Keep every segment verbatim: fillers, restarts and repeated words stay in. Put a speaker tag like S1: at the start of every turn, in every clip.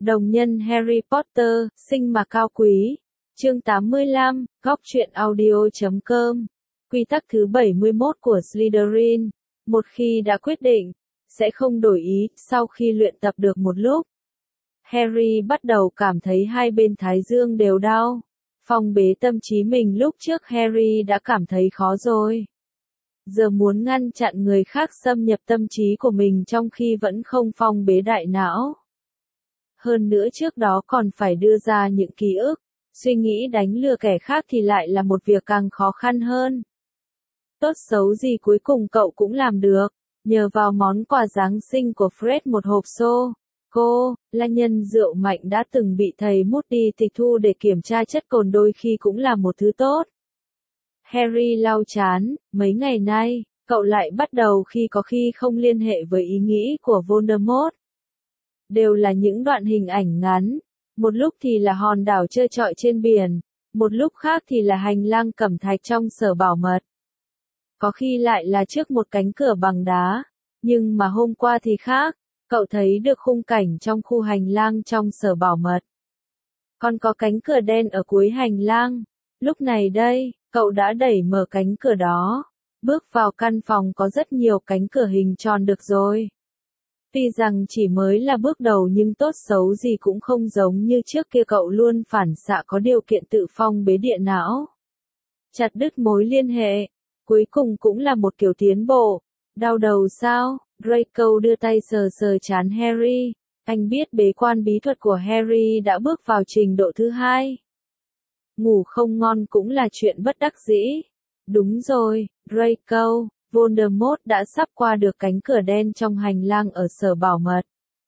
S1: Đồng nhân Harry Potter, sinh mà cao quý. Chương tám mươi lăm, góc truyện audio chấm com. Quy tắc thứ bảy mươi mốt của Slytherin. Một khi đã quyết định, sẽ không đổi ý. Sau khi luyện tập được một lúc, Harry bắt đầu cảm thấy hai bên thái dương đều đau. Phong bế tâm trí mình lúc trước Harry đã cảm thấy khó rồi. Giờ muốn ngăn chặn người khác xâm nhập tâm trí của mình trong khi vẫn không phong bế đại não. Hơn nữa trước đó còn phải đưa ra những ký ức, suy nghĩ đánh lừa kẻ khác thì lại là một việc càng khó khăn hơn. Tốt xấu gì cuối cùng cậu cũng làm được, nhờ vào món quà Giáng sinh của Fred một hộp xô. Cô, là nhân rượu mạnh đã từng bị thầy Moody tịch thu để kiểm tra chất cồn đôi khi cũng là một thứ tốt. Harry lau chán, mấy ngày nay, cậu lại bắt đầu khi có khi không liên hệ với ý nghĩ của Voldemort. Đều là những đoạn hình ảnh ngắn, một lúc thì là hòn đảo trơ trọi trên biển, một lúc khác thì là hành lang cẩm thạch trong sở bảo mật. Có khi lại là trước một cánh cửa bằng đá, nhưng mà hôm qua thì khác, cậu thấy được khung cảnh trong khu hành lang trong sở bảo mật. Còn có cánh cửa đen ở cuối hành lang, lúc này đây, cậu đã đẩy mở cánh cửa đó, bước vào căn phòng có rất nhiều cánh cửa hình tròn được rồi. Tuy rằng chỉ mới là bước đầu nhưng tốt xấu gì cũng không giống như trước kia cậu luôn phản xạ có điều kiện tự phong bế địa não. Chặt đứt mối liên hệ, cuối cùng cũng là một kiểu tiến bộ. Đau đầu sao? Draco đưa tay sờ sờ trán Harry. Anh biết bế quan bí thuật của Harry đã bước vào trình độ thứ hai. Ngủ không ngon cũng là chuyện bất đắc dĩ. Đúng rồi, Draco. Voldemort đã sắp qua được cánh cửa đen trong hành lang ở sở bảo mật.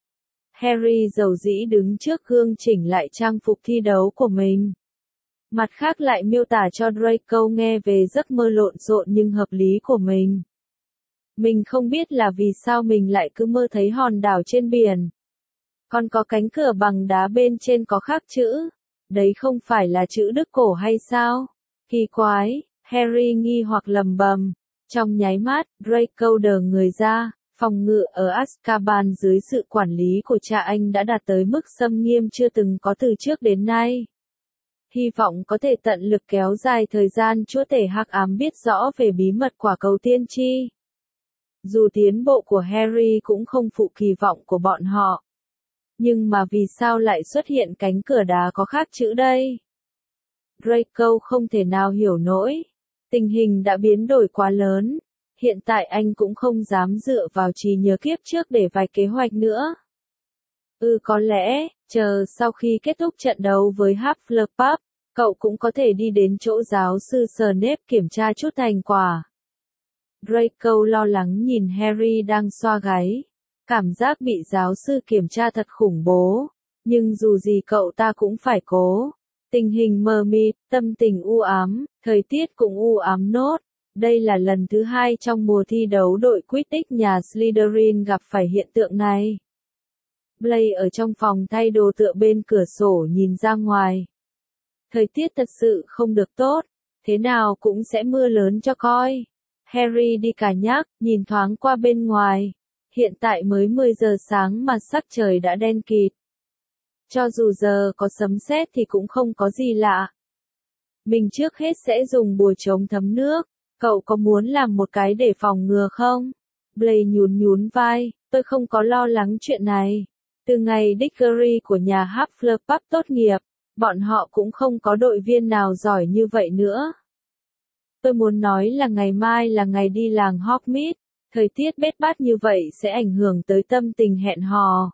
S1: Harry dầu dĩ đứng trước gương chỉnh lại trang phục thi đấu của mình. Mặt khác lại miêu tả cho Draco nghe về giấc mơ lộn xộn nhưng hợp lý của mình. Mình không biết là vì sao mình lại cứ mơ thấy hòn đảo trên biển. Còn có cánh cửa bằng đá bên trên có khắc chữ. Đấy không phải là chữ Đức cổ hay sao? Kỳ quái, Harry nghi hoặc lầm bầm. Trong nháy mắt, Draco đờ người ra, phòng ngự ở Azkaban dưới sự quản lý của cha anh đã đạt tới mức xâm nghiêm chưa từng có từ trước đến nay. Hy vọng có thể tận lực kéo dài thời gian chúa tể hắc ám biết rõ về bí mật quả cầu tiên tri. Dù tiến bộ của Harry cũng không phụ kỳ vọng của bọn họ. Nhưng mà vì sao lại xuất hiện cánh cửa đá có khắc chữ đây? Draco không thể nào hiểu nổi. Tình hình đã biến đổi quá lớn, hiện tại anh cũng không dám dựa vào trí nhớ kiếp trước để vạch kế hoạch nữa. Ừ có lẽ, chờ sau khi kết thúc trận đấu với Hufflepuff, cậu cũng có thể đi đến chỗ giáo sư Snape kiểm tra chút thành quả. Draco lo lắng nhìn Harry đang xoa gáy, cảm giác bị giáo sư kiểm tra thật khủng bố, nhưng dù gì cậu ta cũng phải cố. Tình hình mờ mịt, tâm tình u ám, thời tiết cũng u ám nốt. Đây là lần thứ hai trong mùa thi đấu đội Quidditch nhà Slytherin gặp phải hiện tượng này. Blaise ở trong phòng thay đồ tựa bên cửa sổ nhìn ra ngoài. Thời tiết thật sự không được tốt, thế nào cũng sẽ mưa lớn cho coi. Harry đi cả nhắc, nhìn thoáng qua bên ngoài. Hiện tại mới mười giờ sáng mà sắc trời đã đen kịt. Cho dù giờ có sấm sét thì cũng không có gì lạ. Mình trước hết sẽ dùng bùa chống thấm nước, cậu có muốn làm một cái để phòng ngừa không? Blaise nhún nhún vai, tôi không có lo lắng chuyện này. Từ ngày Diggory của nhà Hufflepuff tốt nghiệp, bọn họ cũng không có đội viên nào giỏi như vậy nữa. Tôi muốn nói là ngày mai là ngày đi làng Hogsmeade, thời tiết bết bát như vậy sẽ ảnh hưởng tới tâm tình hẹn hò.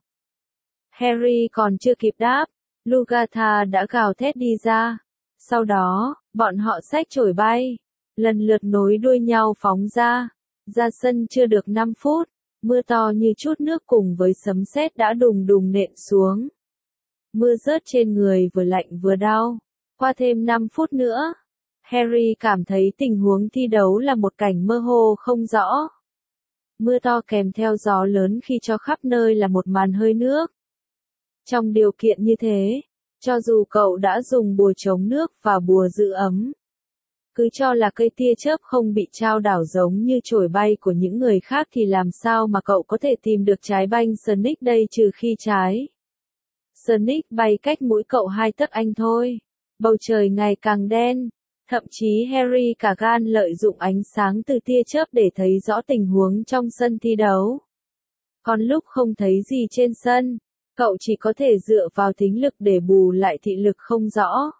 S1: Harry còn chưa kịp đáp, Lugatha đã gào thét đi ra. Sau đó, bọn họ xách chổi bay, lần lượt nối đuôi nhau phóng ra. Ra sân chưa được năm phút, mưa to như chút nước cùng với sấm sét đã đùng đùng nện xuống. Mưa rớt trên người vừa lạnh vừa đau. Qua thêm năm phút nữa, Harry cảm thấy tình huống thi đấu là một cảnh mơ hồ không rõ. Mưa to kèm theo gió lớn khi cho khắp nơi là một màn hơi nước. Trong điều kiện như thế, cho dù cậu đã dùng bùa chống nước và bùa giữ ấm, cứ cho là cây tia chớp không bị trao đảo giống như chổi bay của những người khác thì làm sao mà cậu có thể tìm được trái banh Snake đây trừ khi trái Sonic bay cách mũi cậu hai tấc anh thôi. Bầu trời ngày càng đen. Thậm chí Harry cả gan lợi dụng ánh sáng từ tia chớp để thấy rõ tình huống trong sân thi đấu. Còn lúc không thấy gì trên sân, cậu chỉ có thể dựa vào thính lực để bù lại thị lực không rõ.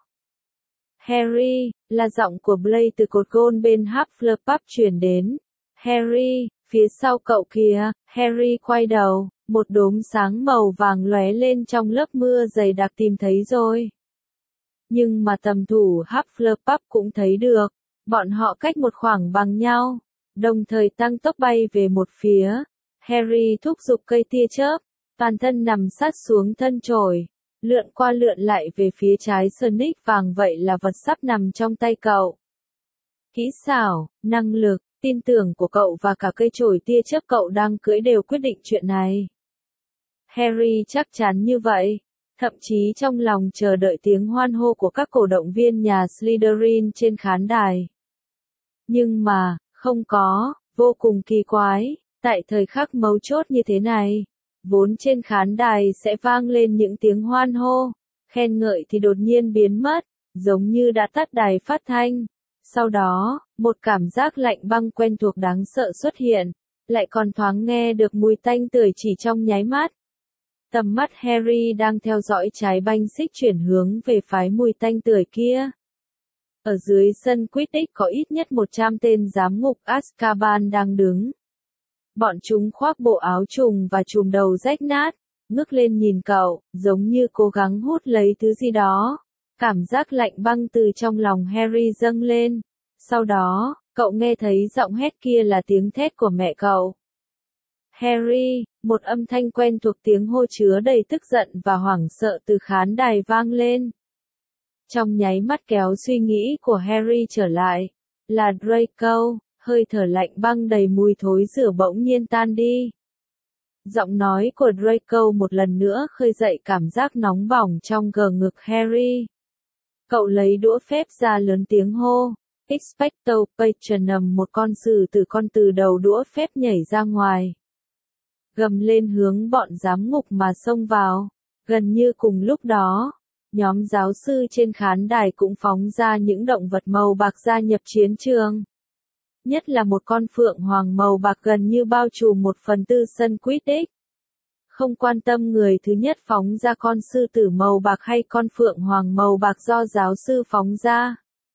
S1: Harry, là giọng của Blaise từ cột gôn bên Hufflepuff truyền đến. Harry, phía sau cậu kìa. Harry quay đầu, một đốm sáng màu vàng lóe lên trong lớp mưa dày đặc tìm thấy rồi. Nhưng mà tầm thủ Hufflepuff cũng thấy được, bọn họ cách một khoảng bằng nhau, đồng thời tăng tốc bay về một phía. Harry thúc giục cây tia chớp, toàn thân nằm sát xuống thân chổi, lượn qua lượn lại về phía trái Sonic vàng, vậy là vật sắp nằm trong tay cậu. Kỹ xảo, năng lực, tin tưởng của cậu và cả cây chổi tia chớp cậu đang cưỡi đều quyết định chuyện này. Harry chắc chắn như vậy, thậm chí trong lòng chờ đợi tiếng hoan hô của các cổ động viên nhà Slytherin trên khán đài. Nhưng mà, không có, vô cùng kỳ quái, tại thời khắc mấu chốt như thế này, vốn trên khán đài sẽ vang lên những tiếng hoan hô, khen ngợi thì đột nhiên biến mất, giống như đã tắt đài phát thanh. Sau đó, một cảm giác lạnh băng quen thuộc đáng sợ xuất hiện, lại còn thoáng nghe được mùi tanh tưởi chỉ trong nháy mắt. Tầm mắt Harry đang theo dõi trái banh xích chuyển hướng về phái mùi tanh tưởi kia. Ở dưới sân Quidditch có ít nhất một trăm tên giám ngục Azkaban đang đứng. Bọn chúng khoác bộ áo trùng và trùm đầu rách nát, ngước lên nhìn cậu, giống như cố gắng hút lấy thứ gì đó. Cảm giác lạnh băng từ trong lòng Harry dâng lên. Sau đó, cậu nghe thấy giọng hét kia là tiếng thét của mẹ cậu. Harry, một âm thanh quen thuộc, tiếng hô chứa đầy tức giận và hoảng sợ từ khán đài vang lên. Trong nháy mắt kéo suy nghĩ của Harry trở lại, là Draco, hơi thở lạnh băng đầy mùi thối rửa bỗng nhiên tan đi. Giọng nói của Draco một lần nữa khơi dậy cảm giác nóng bỏng trong gờ ngực Harry. Cậu lấy đũa phép ra lớn tiếng hô, Expecto Patronum, một con sử từ con từ đầu đũa phép nhảy ra ngoài. Gầm lên hướng bọn giám ngục mà xông vào. Gần như cùng lúc đó, nhóm giáo sư trên khán đài cũng phóng ra những động vật màu bạc gia nhập chiến trường. Nhất là một con phượng hoàng màu bạc gần như bao trùm một phần tư sân Quidditch. Không quan tâm người thứ nhất phóng ra con sư tử màu bạc hay con phượng hoàng màu bạc do giáo sư phóng ra.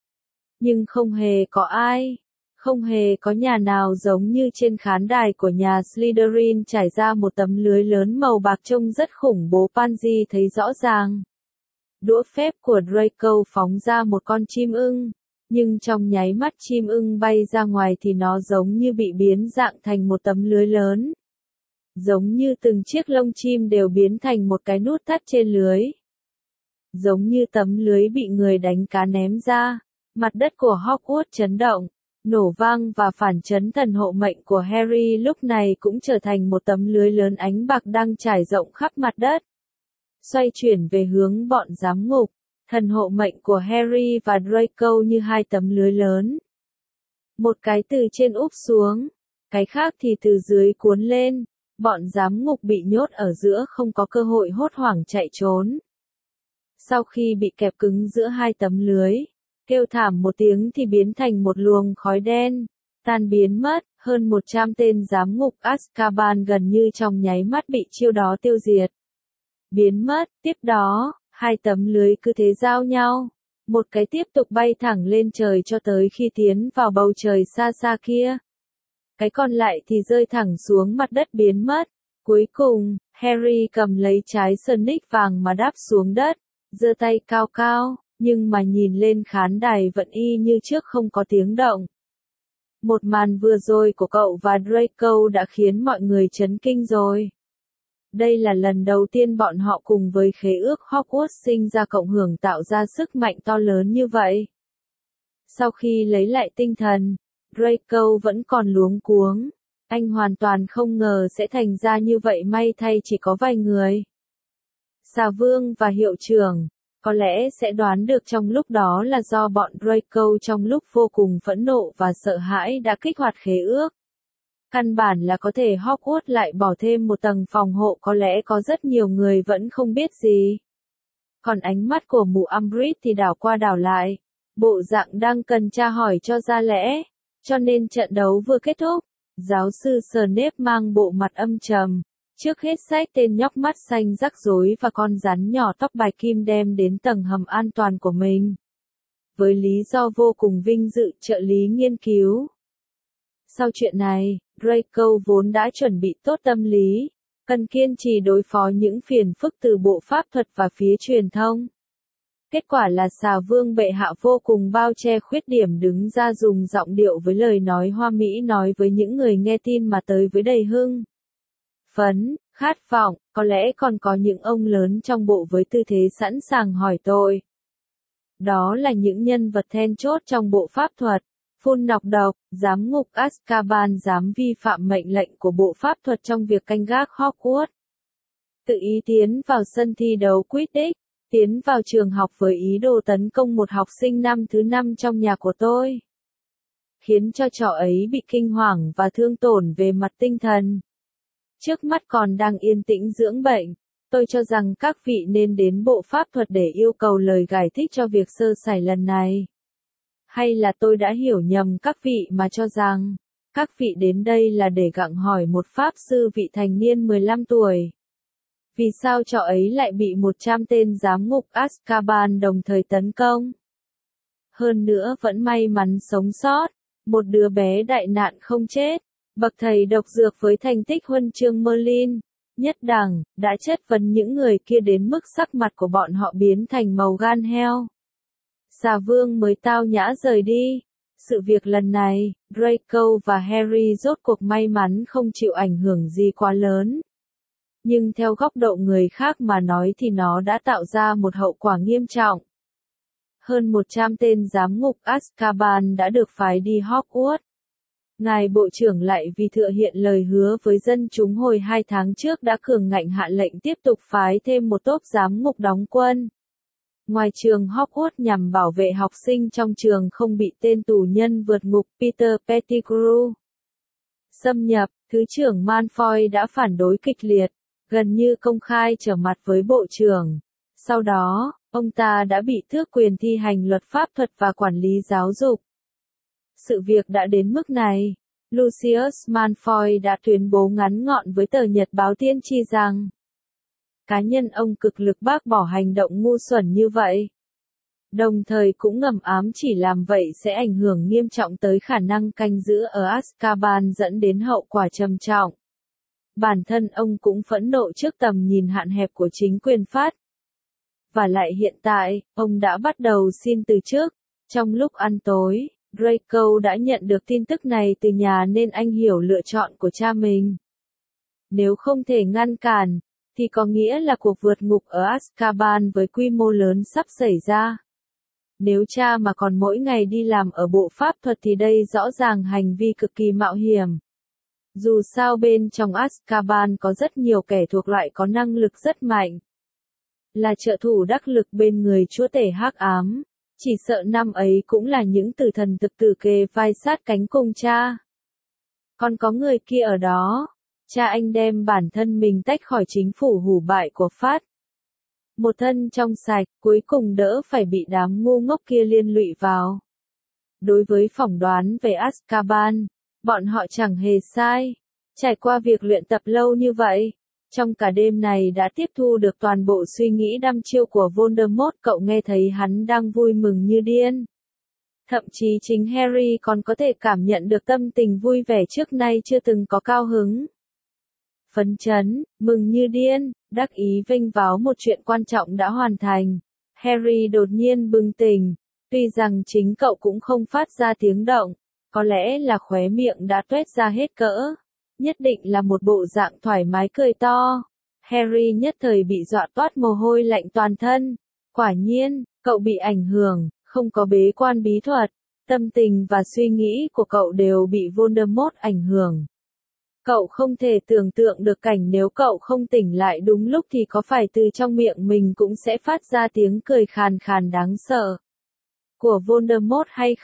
S1: Nhưng không hề có ai, không hề có nhà nào giống như trên khán đài của nhà Slytherin trải ra một tấm lưới lớn màu bạc trông rất khủng bố. Pansy thấy rõ ràng. Đũa phép của Draco phóng ra một con chim ưng, nhưng trong nháy mắt chim ưng bay ra ngoài thì nó giống như bị biến dạng thành một tấm lưới lớn. Giống như từng chiếc lông chim đều biến thành một cái nút thắt trên lưới. Giống như tấm lưới bị người đánh cá ném ra, mặt đất của Hogwarts chấn động, nổ vang và phản chấn thần hộ mệnh của Harry lúc này cũng trở thành một tấm lưới lớn ánh bạc đang trải rộng khắp mặt đất. Xoay chuyển về hướng bọn giám ngục, thần hộ mệnh của Harry và Draco như hai tấm lưới lớn. Một cái từ trên úp xuống, cái khác thì từ dưới cuốn lên. Bọn giám ngục bị nhốt ở giữa không có cơ hội hốt hoảng chạy trốn. Sau khi bị kẹp cứng giữa hai tấm lưới, kêu thảm một tiếng thì biến thành một luồng khói đen, tan biến mất. Hơn một trăm tên giám ngục Azkaban gần như trong nháy mắt bị chiêu đó tiêu diệt. Biến mất, tiếp đó, hai tấm lưới cứ thế giao nhau. Một cái tiếp tục bay thẳng lên trời cho tới khi tiến vào bầu trời xa xa kia. Cái còn lại thì rơi thẳng xuống mặt đất biến mất. Cuối cùng, Harry cầm lấy trái Sonic vàng mà đáp xuống đất, giơ tay cao cao, nhưng mà nhìn lên khán đài vẫn y như trước không có tiếng động. Một màn vừa rồi của cậu và Draco đã khiến mọi người chấn kinh rồi. Đây là lần đầu tiên bọn họ cùng với khế ước Hogwarts sinh ra cộng hưởng tạo ra sức mạnh to lớn như vậy. Sau khi lấy lại tinh thần, Draco vẫn còn luống cuống. Anh hoàn toàn không ngờ sẽ thành ra như vậy, may thay chỉ có vài người. Xà Vương và hiệu trưởng, có lẽ sẽ đoán được trong lúc đó là do bọn Draco trong lúc vô cùng phẫn nộ và sợ hãi đã kích hoạt khế ước. Căn bản là có thể Hogwarts lại bỏ thêm một tầng phòng hộ, có lẽ có rất nhiều người vẫn không biết gì. Còn ánh mắt của mụ Umbridge thì đảo qua đảo lại, bộ dạng đang cần tra hỏi cho ra lẽ. Cho nên trận đấu vừa kết thúc, giáo sư Snape mang bộ mặt âm trầm, trước hết xách tên nhóc mắt xanh rắc rối và con rắn nhỏ tóc bạch kim đem đến tầng hầm an toàn của mình. Với lý do vô cùng vinh dự trợ lý nghiên cứu. Sau chuyện này, Draco vốn đã chuẩn bị tốt tâm lý, cần kiên trì đối phó những phiền phức từ bộ pháp thuật và phía truyền thông. Kết quả là xà vương bệ hạ vô cùng bao che khuyết điểm đứng ra dùng giọng điệu với lời nói hoa mỹ nói với những người nghe tin mà tới với đầy hưng phấn, khát vọng, có lẽ còn có những ông lớn trong bộ với tư thế sẵn sàng hỏi tội. Đó là những nhân vật then chốt trong bộ pháp thuật, phun nọc độc, giám ngục Azkaban dám vi phạm mệnh lệnh của bộ pháp thuật trong việc canh gác Hogwarts. Tự ý tiến vào sân thi đấu Quidditch, tiến vào trường học với ý đồ tấn công một học sinh năm thứ năm trong nhà của tôi. Khiến cho trò ấy bị kinh hoàng và thương tổn về mặt tinh thần. Trước mắt còn đang yên tĩnh dưỡng bệnh, tôi cho rằng các vị nên đến bộ pháp thuật để yêu cầu lời giải thích cho việc sơ sẩy lần này. Hay là tôi đã hiểu nhầm các vị mà cho rằng, các vị đến đây là để gặng hỏi một pháp sư vị thành niên mười lăm tuổi. Vì sao trò ấy lại bị một trăm tên giám ngục Azkaban đồng thời tấn công? Hơn nữa vẫn may mắn sống sót, một đứa bé đại nạn không chết, bậc thầy độc dược với thành tích huân chương Merlin, nhất đẳng, đã chất vấn những người kia đến mức sắc mặt của bọn họ biến thành màu gan heo. Xà vương mới tao nhã rời đi. Sự việc lần này, Draco và Harry rốt cuộc may mắn không chịu ảnh hưởng gì quá lớn. Nhưng theo góc độ người khác mà nói thì nó đã tạo ra một hậu quả nghiêm trọng. Hơn một trăm tên giám ngục Azkaban đã được phái đi Hogwarts. Ngài Bộ trưởng lại vì thực hiện lời hứa với dân chúng hồi hai tháng trước đã cường ngạnh hạ lệnh tiếp tục phái thêm một tốp giám ngục đóng quân. Ngoài trường Hogwarts nhằm bảo vệ học sinh trong trường không bị tên tù nhân vượt ngục Peter Pettigrew xâm nhập, Thứ trưởng Malfoy đã phản đối kịch liệt, gần như công khai trở mặt với Bộ trưởng. Sau đó, ông ta đã bị tước quyền thi hành luật pháp thuật và quản lý giáo dục. Sự việc đã đến mức này, Lucius Malfoy đã tuyên bố ngắn gọn với tờ nhật báo tiên tri rằng cá nhân ông cực lực bác bỏ hành động ngu xuẩn như vậy. Đồng thời cũng ngầm ám chỉ làm vậy sẽ ảnh hưởng nghiêm trọng tới khả năng canh giữ ở Azkaban dẫn đến hậu quả trầm trọng. Bản thân ông cũng phẫn nộ trước tầm nhìn hạn hẹp của chính quyền Pháp. Và lại hiện tại, ông đã bắt đầu xin từ chức. Trong lúc ăn tối, Draco đã nhận được tin tức này từ nhà nên anh hiểu lựa chọn của cha mình. Nếu không thể ngăn cản, thì có nghĩa là cuộc vượt ngục ở Azkaban với quy mô lớn sắp xảy ra. Nếu cha mà còn mỗi ngày đi làm ở bộ pháp thuật thì đây rõ ràng hành vi cực kỳ mạo hiểm. Dù sao bên trong Azkaban có rất nhiều kẻ thuộc loại có năng lực rất mạnh. Là trợ thủ đắc lực bên người chúa tể hắc ám. Chỉ sợ năm ấy cũng là những tử thần thực tử kề vai sát cánh cùng cha. Còn có người kia ở đó. Cha anh đem bản thân mình tách khỏi chính phủ hủ bại của Pháp. Một thân trong sạch, cuối cùng đỡ phải bị đám ngu ngốc kia liên lụy vào. Đối với phỏng đoán về Azkaban, bọn họ chẳng hề sai. Trải qua việc luyện tập lâu như vậy, trong cả đêm này đã tiếp thu được toàn bộ suy nghĩ đăm chiêu của Voldemort, cậu nghe thấy hắn đang vui mừng như điên. Thậm chí chính Harry còn có thể cảm nhận được tâm tình vui vẻ trước nay chưa từng có cao hứng. Phấn chấn, mừng như điên, đắc ý vênh váo một chuyện quan trọng đã hoàn thành. Harry đột nhiên bừng tỉnh, tuy rằng chính cậu cũng không phát ra tiếng động, có lẽ là khóe miệng đã toét ra hết cỡ. Nhất định là một bộ dạng thoải mái cười to. Harry nhất thời bị dọa toát mồ hôi lạnh toàn thân. Quả nhiên, cậu bị ảnh hưởng, không có bế quan bí thuật. Tâm tình và suy nghĩ của cậu đều bị Voldemort ảnh hưởng. Cậu không thể tưởng tượng được cảnh nếu cậu không tỉnh lại đúng lúc thì có phải từ trong miệng mình cũng sẽ phát ra tiếng cười khàn khàn đáng sợ của Voldemort hay không?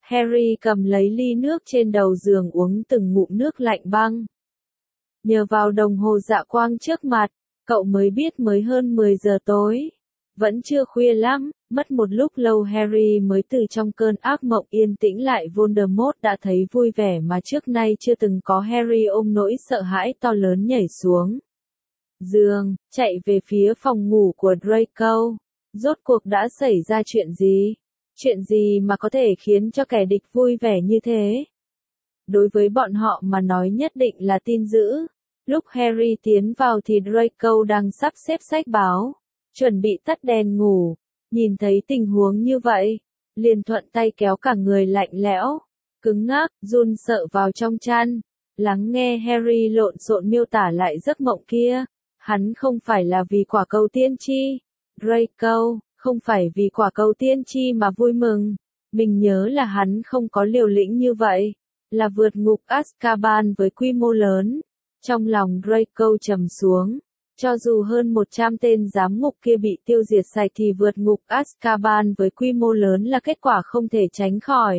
S1: Harry cầm lấy ly nước trên đầu giường uống từng ngụm nước lạnh băng. Nhờ vào đồng hồ dạ quang trước mặt, cậu mới biết mới hơn mười giờ tối. Vẫn chưa khuya lắm, mất một lúc lâu Harry mới từ trong cơn ác mộng yên tĩnh lại. Voldemort đã thấy vui vẻ mà trước nay chưa từng có. Harry ôm nỗi sợ hãi to lớn nhảy xuống giường, chạy về phía phòng ngủ của Draco. Rốt cuộc đã xảy ra chuyện gì? Chuyện gì mà có thể khiến cho kẻ địch vui vẻ như thế? Đối với bọn họ mà nói nhất định là tin dữ. Lúc Harry tiến vào thì Draco đang sắp xếp sách báo, chuẩn bị tắt đèn ngủ. Nhìn thấy tình huống như vậy, liền thuận tay kéo cả người lạnh lẽo, cứng ngắc, run sợ vào trong chăn. Lắng nghe Harry lộn xộn miêu tả lại giấc mộng kia. Hắn không phải là vì quả cầu tiên tri. Draco, không phải vì quả cầu tiên tri mà vui mừng. Mình nhớ là hắn không có liều lĩnh như vậy, là vượt ngục Azkaban với quy mô lớn. Trong lòng Draco trầm xuống. Cho dù hơn một trăm tên giám ngục kia bị tiêu diệt sạch thì vượt ngục Azkaban với quy mô lớn là kết quả không thể tránh khỏi.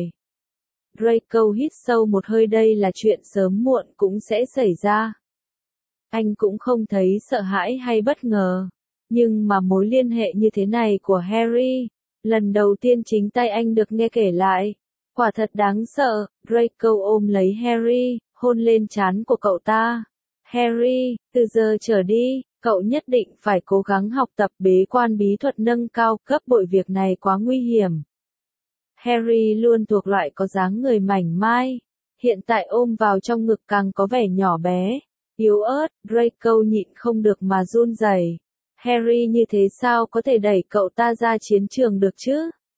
S1: Draco hít sâu một hơi, đây là chuyện sớm muộn cũng sẽ xảy ra. Anh cũng không thấy sợ hãi hay bất ngờ. Nhưng mà mối liên hệ như thế này của Harry, lần đầu tiên chính tay anh được nghe kể lại. Quả thật đáng sợ. Draco ôm lấy Harry, hôn lên trán của cậu ta. Harry, từ giờ trở đi, cậu nhất định phải cố gắng học tập bế quan bí thuật nâng cao cấp bội, việc này quá nguy hiểm. Harry luôn thuộc loại có dáng người mảnh mai, hiện tại ôm vào trong ngực càng có vẻ nhỏ bé, yếu ớt. Draco nhịn không được mà run rẩy. Harry như thế sao có thể đẩy cậu ta ra chiến trường được chứ?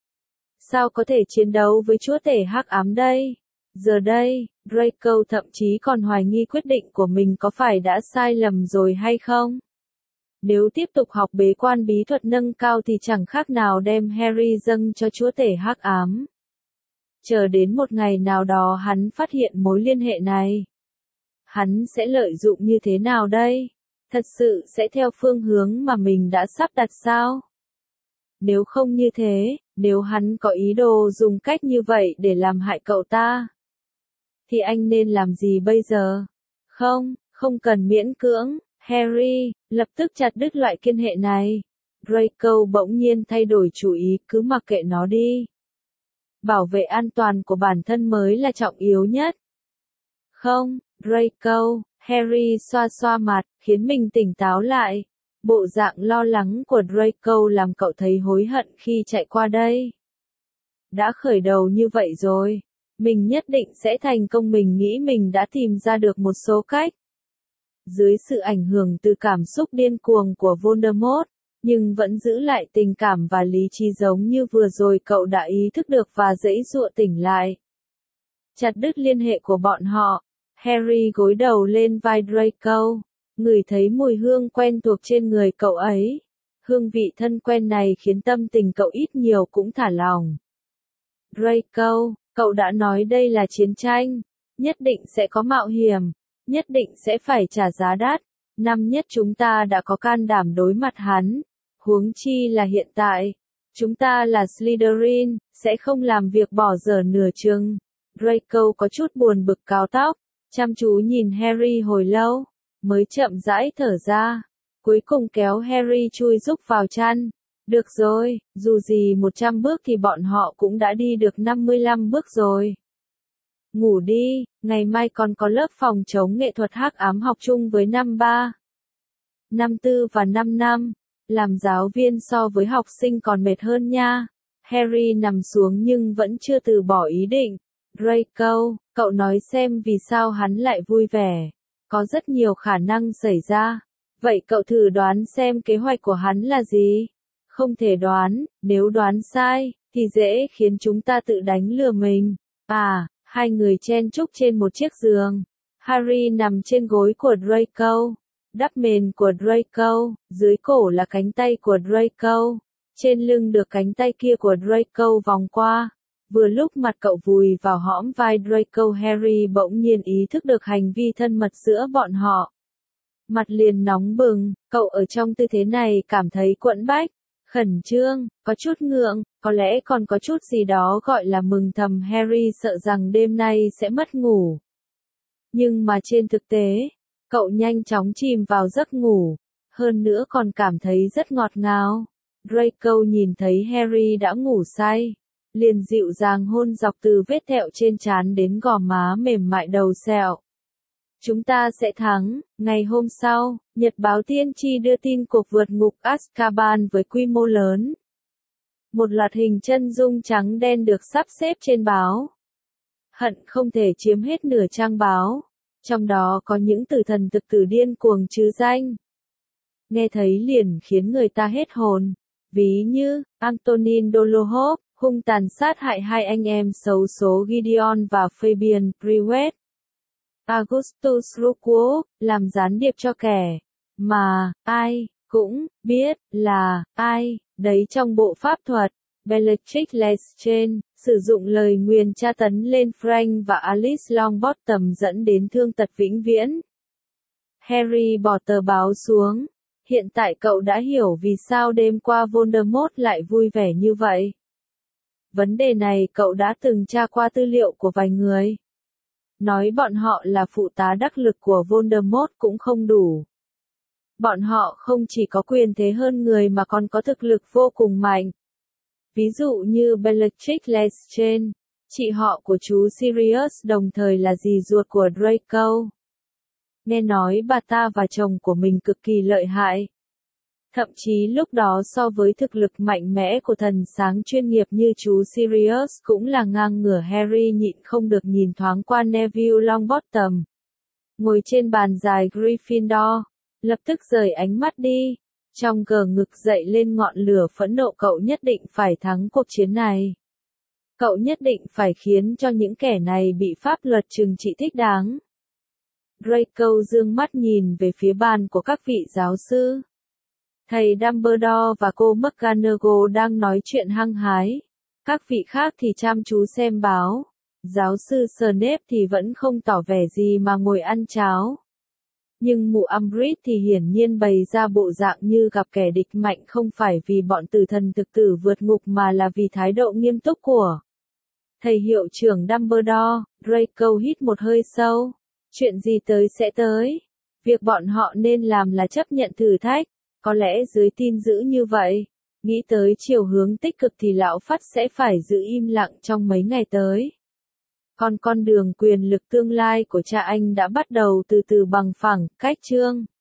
S1: Sao có thể chiến đấu với chúa tể hắc ám đây? Giờ đây, Draco thậm chí còn hoài nghi quyết định của mình có phải đã sai lầm rồi hay không. Nếu tiếp tục học bế quan bí thuật nâng cao thì chẳng khác nào đem Harry dâng cho chúa tể hắc ám. Chờ đến một ngày nào đó hắn phát hiện mối liên hệ này. Hắn sẽ lợi dụng như thế nào đây? Thật sự sẽ theo phương hướng mà mình đã sắp đặt sao? Nếu không như thế, nếu hắn có ý đồ dùng cách như vậy để làm hại cậu ta, thì anh nên làm gì bây giờ? Không, không cần miễn cưỡng. Harry, lập tức chặt đứt loại liên hệ này. Draco bỗng nhiên thay đổi chủ ý, cứ mặc kệ nó đi. Bảo vệ an toàn của bản thân mới là trọng yếu nhất. Không, Draco, Harry xoa xoa mặt, khiến mình tỉnh táo lại. Bộ dạng lo lắng của Draco làm cậu thấy hối hận khi chạy qua đây. Đã khởi đầu như vậy rồi, mình nhất định sẽ thành công. Mình nghĩ mình đã tìm ra được một số cách. Dưới sự ảnh hưởng từ cảm xúc điên cuồng của Voldemort, nhưng vẫn giữ lại tình cảm và lý trí giống như vừa rồi, cậu đã ý thức được và giãy giụa tỉnh lại. Chặt đứt liên hệ của bọn họ. Harry gối đầu lên vai Draco, ngửi thấy mùi hương quen thuộc trên người cậu ấy. Hương vị thân quen này khiến tâm tình cậu ít nhiều cũng thả lỏng. Draco, cậu đã nói đây là chiến tranh, nhất định sẽ có mạo hiểm, nhất định sẽ phải trả giá đắt. Năm nhất chúng ta đã có can đảm đối mặt hắn, huống chi là hiện tại. Chúng ta là Slytherin, sẽ không làm việc bỏ dở nửa chừng. Draco có chút buồn bực cào tóc, chăm chú nhìn Harry hồi lâu, mới chậm rãi thở ra. Cuối cùng kéo Harry chui rúc vào chăn. Được rồi, dù gì một trăm bước thì bọn họ cũng đã đi được năm mươi lăm bước rồi. Ngủ đi, ngày mai còn có lớp phòng chống nghệ thuật hắc ám học chung với năm ba, năm tư và năm năm. Làm giáo viên so với học sinh còn mệt hơn nha. Harry nằm xuống nhưng vẫn chưa từ bỏ ý định. Draco, cậu nói xem vì sao hắn lại vui vẻ. Có rất nhiều khả năng xảy ra. Vậy cậu thử đoán xem kế hoạch của hắn là gì? Không thể đoán, nếu đoán sai, thì dễ khiến chúng ta tự đánh lừa mình. À, hai người chen chúc trên một chiếc giường. Harry nằm trên gối của Draco, đắp mền của Draco, dưới cổ là cánh tay của Draco, trên lưng được cánh tay kia của Draco vòng qua. Vừa lúc mặt cậu vùi vào hõm vai Draco, Harry bỗng nhiên ý thức được hành vi thân mật giữa bọn họ. Mặt liền nóng bừng, cậu ở trong tư thế này cảm thấy quẫn bách, khẩn trương, có chút ngượng, Có lẽ còn có chút gì đó gọi là mừng thầm Harry sợ rằng đêm nay sẽ mất ngủ. Nhưng mà trên thực tế, cậu nhanh chóng chìm vào giấc ngủ, hơn nữa còn cảm thấy rất ngọt ngào. Draco nhìn thấy Harry đã ngủ say, liền dịu dàng hôn dọc từ vết thẹo trên trán đến gò má mềm mại đầu sẹo. Chúng ta sẽ thắng. Ngày hôm sau, Nhật báo Tiên tri đưa tin cuộc vượt ngục Azkaban với quy mô lớn. Một loạt hình chân dung trắng đen được sắp xếp trên báo. Hận không thể chiếm hết nửa trang báo. Trong đó có những tử thần thực tử điên cuồng trứ danh. Nghe thấy liền khiến người ta hết hồn. Ví như, Antonin Dolohov, hung tàn sát hại hai anh em xấu số Gideon và Fabian Prewett. Augustus Rookwood, làm gián điệp cho kẻ mà ai cũng biết là ai, đấy trong bộ pháp thuật. Bellatrix Lestrange, sử dụng lời nguyền tra tấn lên Frank và Alice Longbottom dẫn đến thương tật vĩnh viễn. Harry bỏ tờ báo xuống. Hiện tại cậu đã hiểu vì sao đêm qua Voldemort lại vui vẻ như vậy. Vấn đề này cậu đã từng tra qua tư liệu của vài người. Nói bọn họ là phụ tá đắc lực của Voldemort cũng không đủ. Bọn họ không chỉ có quyền thế hơn người mà còn có thực lực vô cùng mạnh. Ví dụ như Bellatrix Lestrange, chị họ của chú Sirius đồng thời là dì ruột của Draco. Nghe nói bà ta và chồng của mình cực kỳ lợi hại. Thậm chí lúc đó so với thực lực mạnh mẽ của thần sáng chuyên nghiệp như chú Sirius cũng là ngang ngửa. Harry nhịn không được nhìn thoáng qua Neville Longbottom. Ngồi trên bàn dài Gryffindor, lập tức rời ánh mắt đi. Trong cờ ngực dậy lên ngọn lửa phẫn nộ, cậu nhất định phải thắng cuộc chiến này. Cậu nhất định phải khiến cho những kẻ này bị pháp luật trừng trị thích đáng. Draco dương mắt nhìn về phía bàn của các vị giáo sư. Thầy Dumbledore và cô McGonagall đang nói chuyện hăng hái. Các vị khác thì chăm chú xem báo. Giáo sư Snape thì vẫn không tỏ vẻ gì mà ngồi ăn cháo. Nhưng mụ Umbridge thì hiển nhiên bày ra bộ dạng như gặp kẻ địch mạnh, không phải vì bọn tử thần thực tử vượt ngục mà là vì thái độ nghiêm túc của thầy hiệu trưởng Dumbledore. Draco hít một hơi sâu. Chuyện gì tới sẽ tới. Việc bọn họ nên làm là chấp nhận thử thách. Có lẽ dưới tin dữ như vậy, nghĩ tới chiều hướng tích cực thì lão Phắt sẽ phải giữ im lặng trong mấy ngày tới. Còn con đường quyền lực tương lai của cha anh đã bắt đầu từ từ bằng phẳng. Cách chương